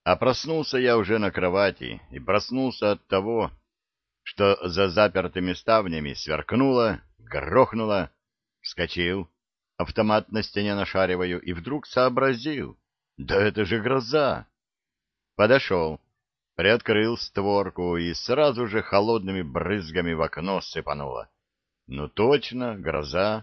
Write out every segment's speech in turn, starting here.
А проснулся я уже на кровати, и проснулся от того, что за запертыми ставнями сверкнуло, грохнуло, вскочил, автомат на стене нашариваю, и вдруг сообразил: да это же гроза! Подошел, приоткрыл створку, и сразу же холодными брызгами в окно сыпануло. Ну точно, гроза.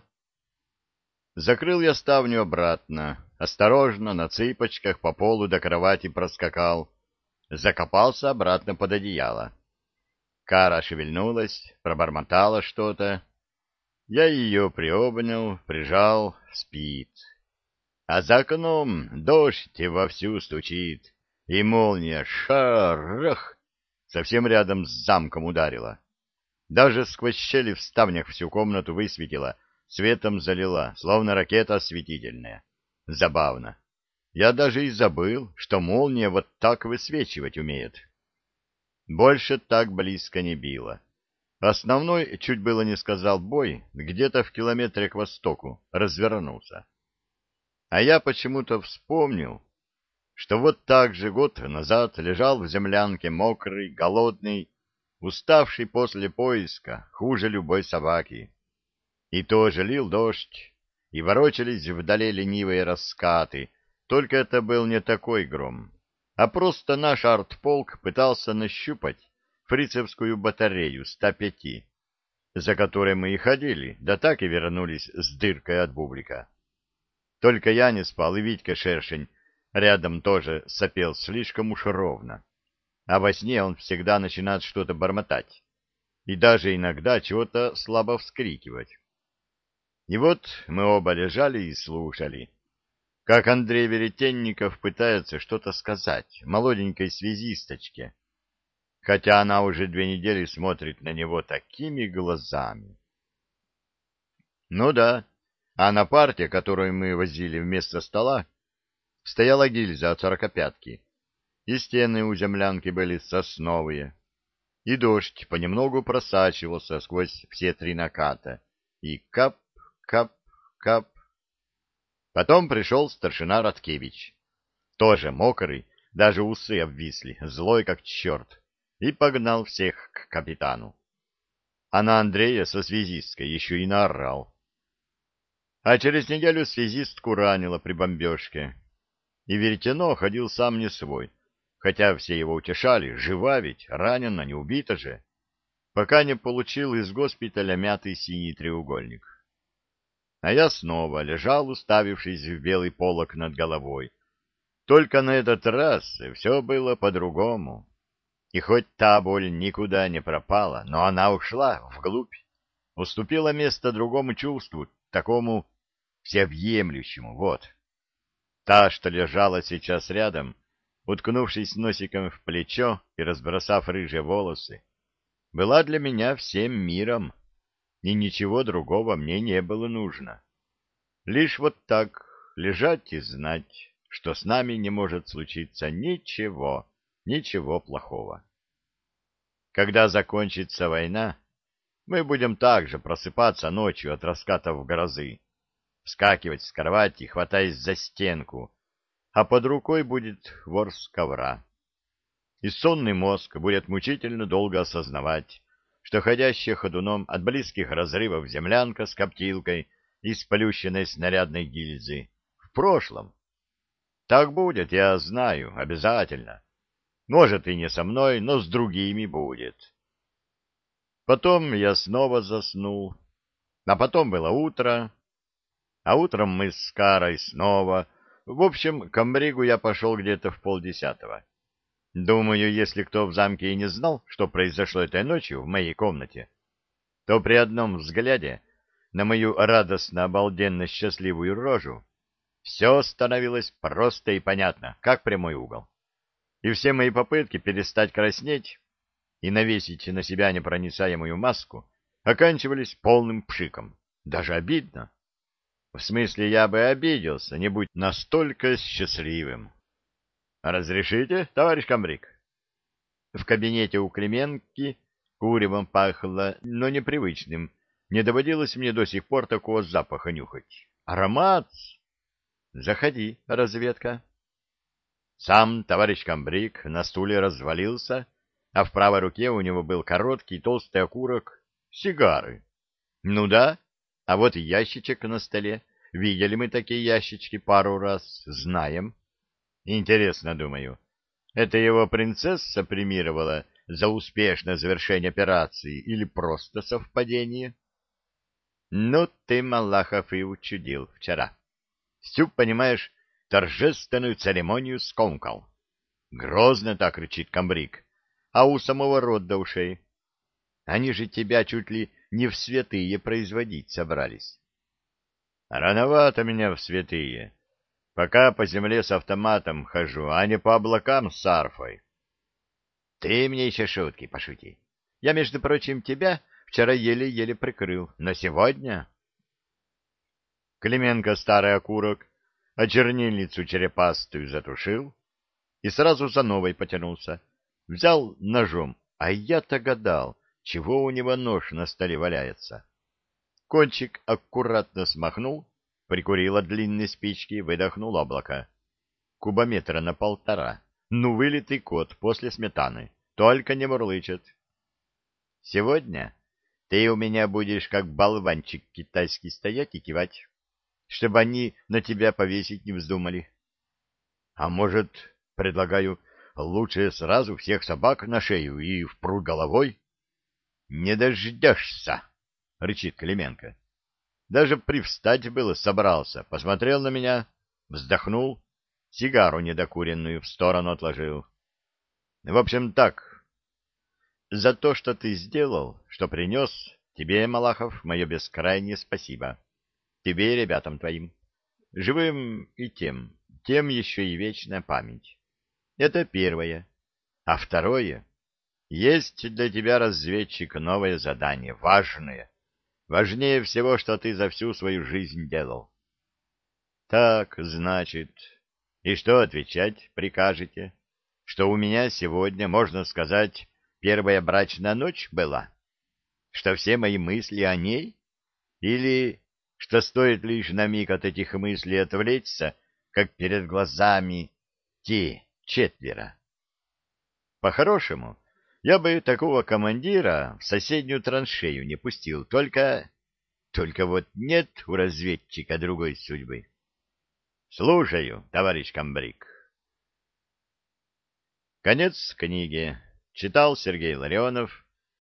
Закрыл я ставню обратно, осторожно, на цыпочках по полу до кровати проскакал, закопался обратно под одеяло. Кара шевельнулась, пробормотала что-то. Я ее приобнял, прижал, спит. А за окном дождь вовсю стучит, и молния шарах совсем рядом с замком ударила. Даже сквозь щели в ставнях всю комнату высветила, светом залила, словно ракета осветительная. Забавно. Я даже и забыл, что молния вот так высвечивать умеет. Больше так близко не било. Основной, чуть было не сказал, бой где-то в километре к востоку развернулся. А я почему-то вспомнил, что вот так же год назад лежал в землянке мокрый, голодный, уставший после поиска, хуже любой собаки. И тоже лил дождь, и ворочались вдали ленивые раскаты, только это был не такой гром, а просто наш артполк пытался нащупать фрицевскую батарею 105, за которой мы и ходили, да так и вернулись с дыркой от бублика. Только я не спал, и Витька-шершень рядом тоже сопел слишком уж ровно, а во сне он всегда начинает что-то бормотать и даже иногда чего-то слабо вскрикивать. И вот мы оба лежали и слушали, как Андрей Веретенников пытается что-то сказать молоденькой связисточке, хотя она уже 2 недели смотрит на него такими глазами. Ну да, а на парте, которую мы возили вместо стола, стояла гильза от 45-ки, и стены у землянки были сосновые, и дождь понемногу просачивался сквозь все 3 наката, и кап, кап, кап. Потом пришел старшина Радкевич, тоже мокрый, даже усы обвисли, злой как черт, и погнал всех к капитану. А на Андрея со связисткой еще и наорал. А через неделю связистку ранило при бомбежке, и Веретено ходил сам не свой, хотя все его утешали: жива ведь, ранена, не убита же, пока не получил из госпиталя мятый синий треугольник. А я снова лежал, уставившись в белый полог над головой. Только на этот раз все было по-другому. И хоть та боль никуда не пропала, но она ушла вглубь, уступила место другому чувству, такому всеобъемлющему, вот. Та, что лежала сейчас рядом, уткнувшись носиком в плечо и разбросав рыжие волосы, была для меня всем миром, и ничего другого мне не было нужно. Лишь вот так лежать и знать, что с нами не может случиться ничего, ничего плохого. Когда закончится война, мы будем также просыпаться ночью от раскатов грозы, вскакивать с кровати, хватаясь за стенку, а под рукой будет ворс ковра. И сонный мозг будет мучительно долго осознавать, что ходящая ходуном от близких разрывов землянка с коптилкой из сплющенной снарядной гильзы в прошлом. Так будет, я знаю, обязательно. Может, и не со мной, но с другими будет. Потом я снова заснул, а потом было утро, а утром мы с Карой снова. В общем, к Амбригу я пошел где-то в 9:30. Думаю, если кто в замке и не знал, что произошло этой ночью в моей комнате, то при одном взгляде на мою радостно-обалденно счастливую рожу все становилось просто и понятно, как прямой угол. И все мои попытки перестать краснеть и навесить на себя непроницаемую маску оканчивались полным пшиком. Даже обидно. В смысле, я бы обиделся, не будь настолько счастливым. «Разрешите, товарищ комбриг?» В кабинете у Клименки куревом пахло, но непривычным. Не доводилось мне до сих пор такого запаха нюхать. Аромат! Заходи, разведка. Сам товарищ комбриг на стуле развалился, а в правой руке у него был короткий толстый окурок сигары. Ну да, а вот ящичек на столе. Видели мы такие ящички пару раз, знаем. Интересно, думаю, это его принцесса премировала за успешное завершение операции или просто совпадение? Ну ты, Малахов, и учудил вчера. Стюк, понимаешь, торжественную церемонию скомкал. Грозно так кричит комбриг, а у самого рот до ушей. Они же тебя чуть ли не в святые производить собрались. Рановато меня в святые. Пока по земле с автоматом хожу, а не по облакам с арфой. Ты мне еще шутки пошути. Я, между прочим, тебя вчера еле-еле прикрыл, но сегодня... Клименко старый окурок, а чернильницу черепастую затушил и сразу за новой потянулся. Взял ножом, а я-то гадал, чего у него нож на столе валяется. Кончик аккуратно смахнул, прикурил от длинной спички, выдохнул облако. Кубометра на 1,5. Ну, вылитый кот после сметаны. Только не мурлычет. Сегодня ты у меня будешь как болванчик китайский стоять и кивать, чтобы они на тебя повесить не вздумали. А может, предлагаю, лучше сразу всех собак на шею и впрудь головой? — Не дождешься, — рычит Клименко. Даже привстать было собрался, посмотрел на меня, вздохнул, сигару недокуренную в сторону отложил. В общем, так, за то, что ты сделал, что принес, тебе, Малахов, мое бескрайнее спасибо. Тебе и ребятам твоим. Живым и тем еще и вечная память. Это первое. А второе, есть для тебя, разведчик, новое задание, важное. Важнее всего, что ты за всю свою жизнь делал. Так, значит, и что отвечать прикажете? Что у меня сегодня, можно сказать, первая брачная ночь была? Что все мои мысли о ней? Или что стоит лишь на миг от этих мыслей отвлечься, как перед глазами те 4? По-хорошему, я бы такого командира в соседнюю траншею не пустил, только вот нет у разведчика другой судьбы. Слушаю, товарищ комбриг. Конец книги. Читал Сергей Ларионов.